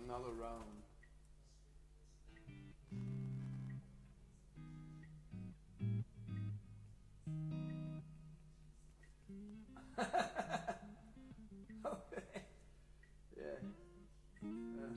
another round. Okay. Yeah. Yeah.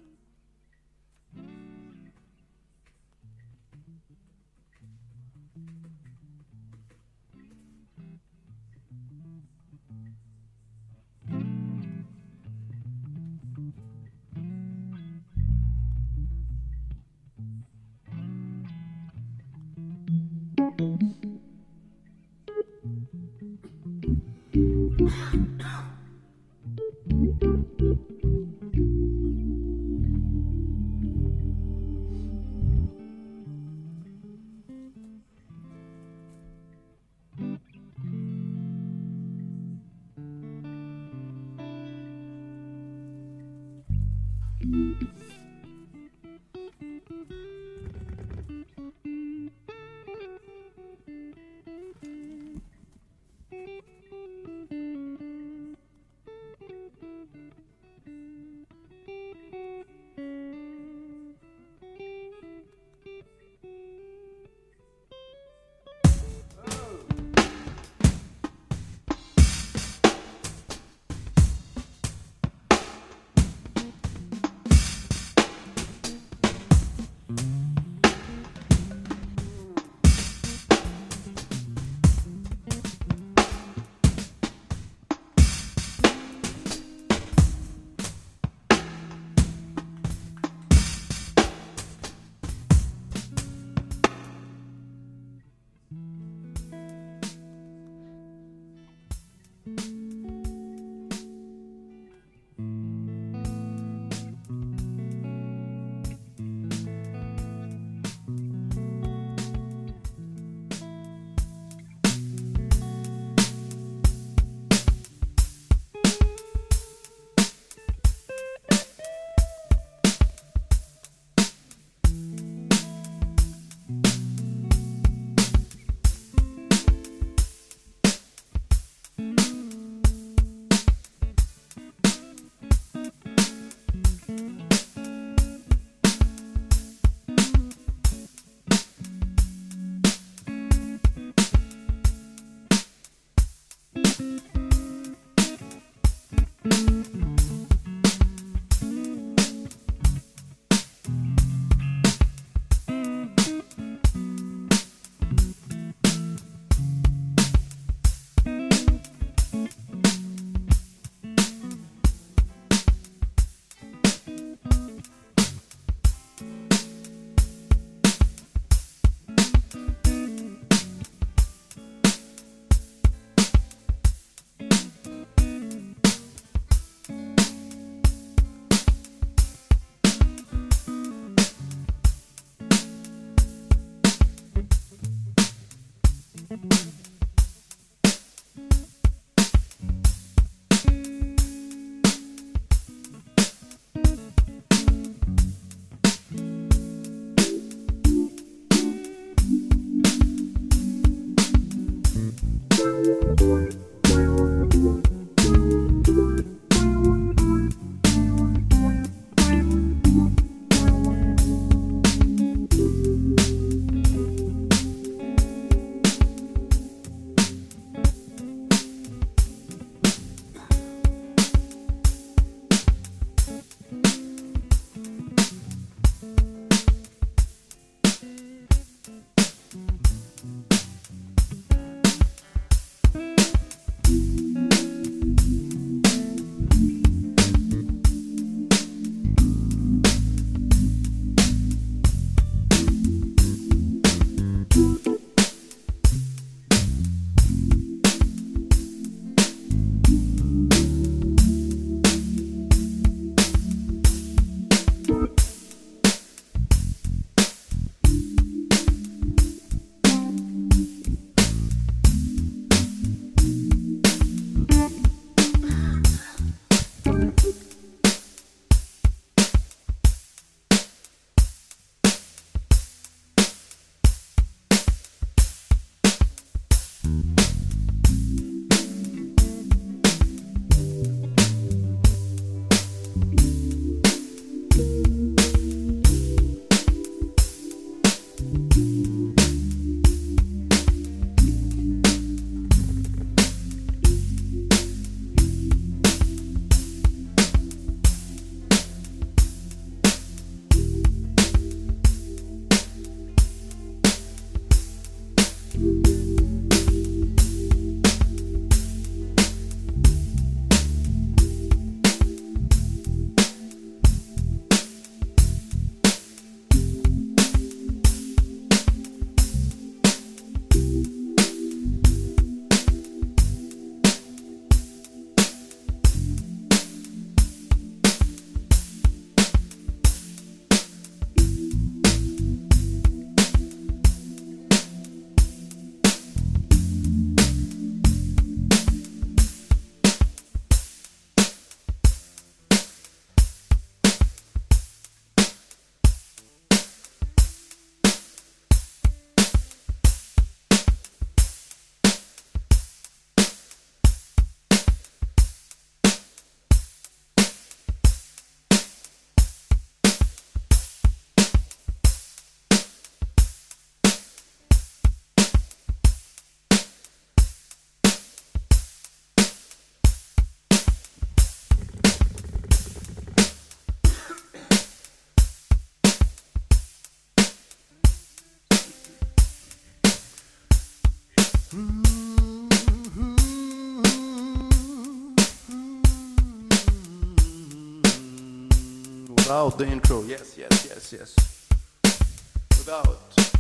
Without the intro, yes, yes, yes, yes. Without.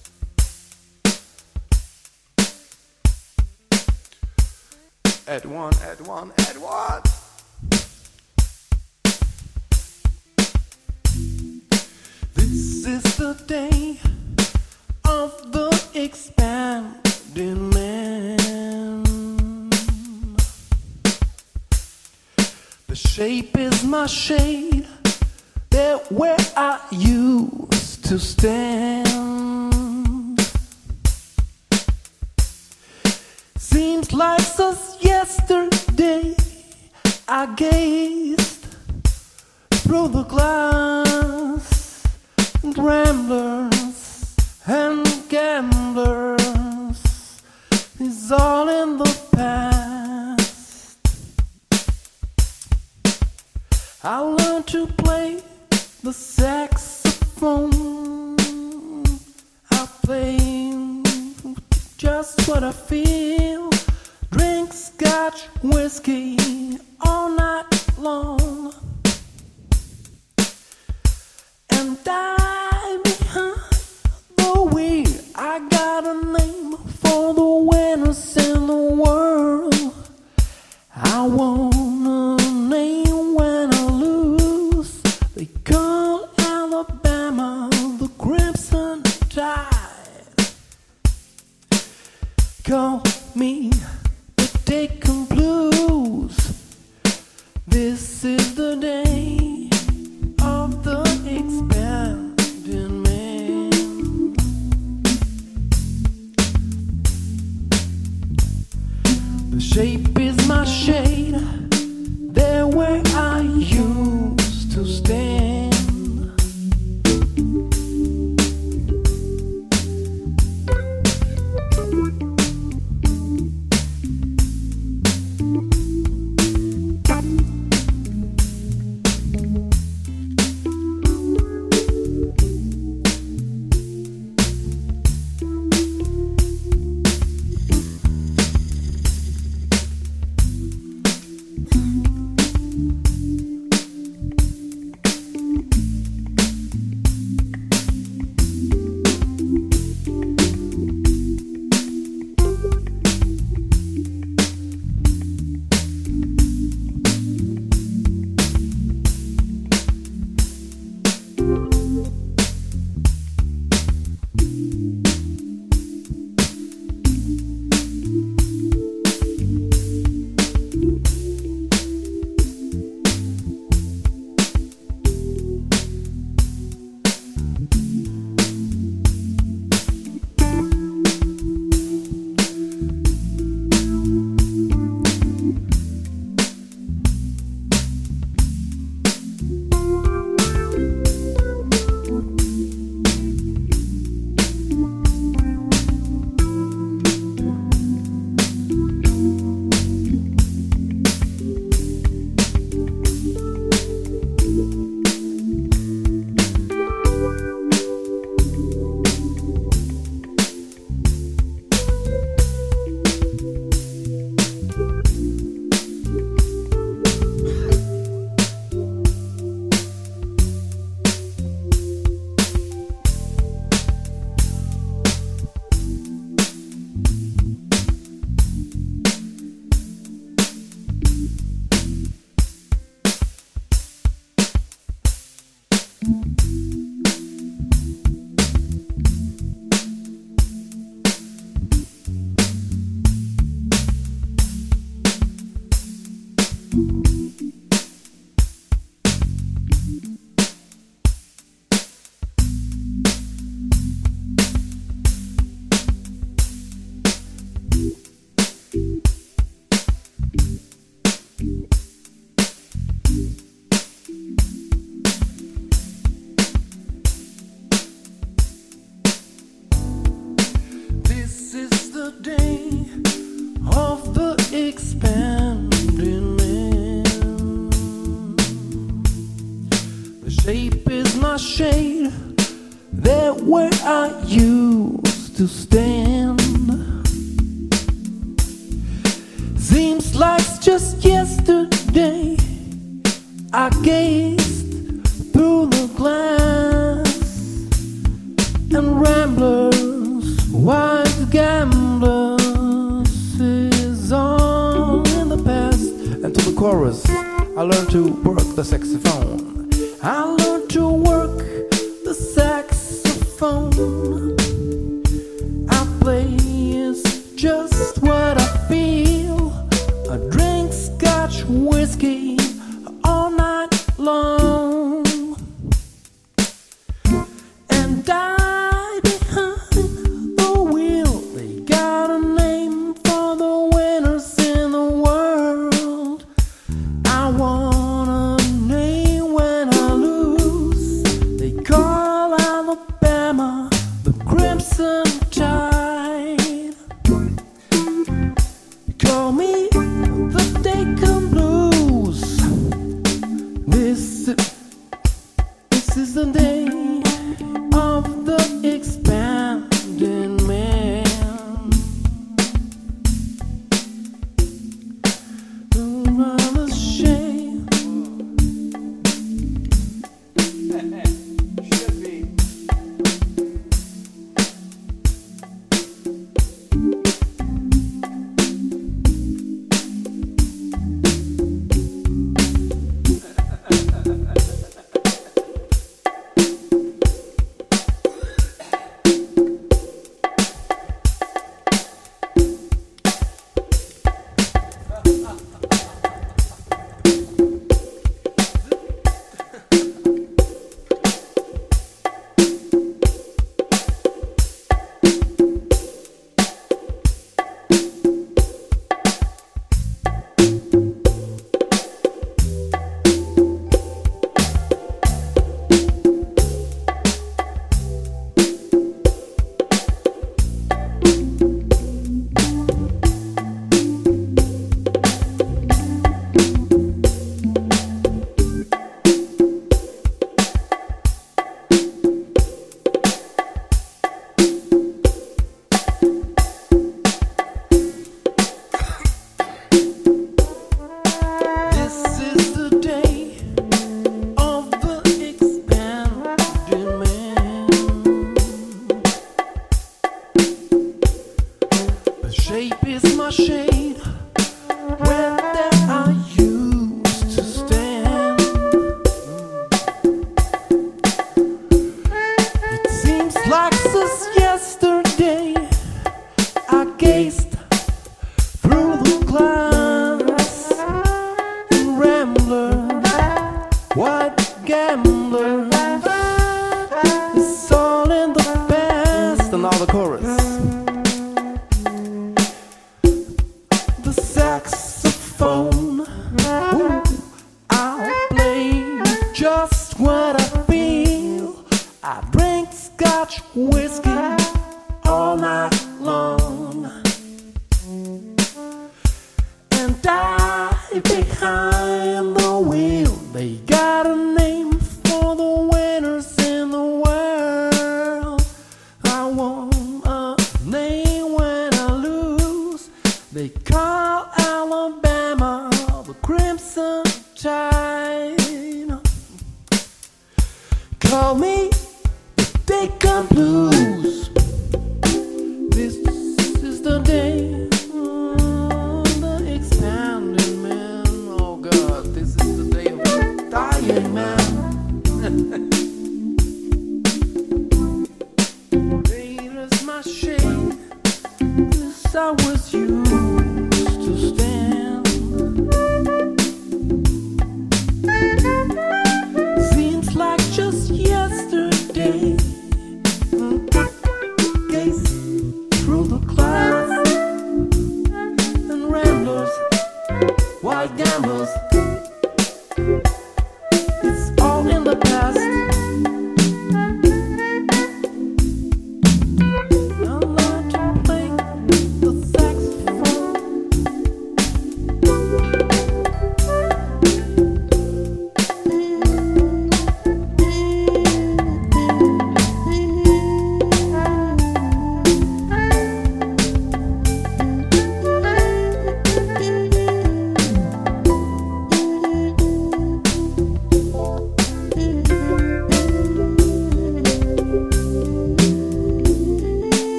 Add one, add one, add one. This is the day of the expanding man. The shape is my shade, there where I used to stand. Seems like since yesterday I gazed through the glass. Ramblers and gamblers is all in the past. I learned to play the saxophone. I play just what I feel. Drink scotch whiskey all night long. And die behind the wheel. I got a name for the winners in the world. I want a name when I lose. They call Alabama the Crimson Tide. Call me the Deacon Blues. This is the day of the expanding man. The shape is my shade, there where I used to stand. shape is my shade, there where I used to stand. Seems like just yesterday I gazed through the chorus. I learned to work the saxophone. I learned to work the saxophone. I play is just what I feel. I drink scotch whiskey all night long and die behind the wheel. They got a name for the winners in the world. I want a name when I lose. They call Alabama the Crimson Tide. Call me the Deacon Blues. This is the day of the expanding man. Rather shame. Should be. Shape is my shade where there I used to stand. It seems like since yesterday I gazed through the glass and ramblers, white gamblers. It's all in the past. And now the chorus. The saxophone, ooh, I'll play just what I feel. I drink scotch whiskey all night long and die behind the wheel. They got a name for the winners in the world. I want a name when I lose. They call Alabama the Crimson Tide. Call me the Deacon Blues. This is the day of the expanding man. Oh God, this is the day of the dying man. Great is my shame. This I was used to stand. Seems like just yesterday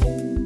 day.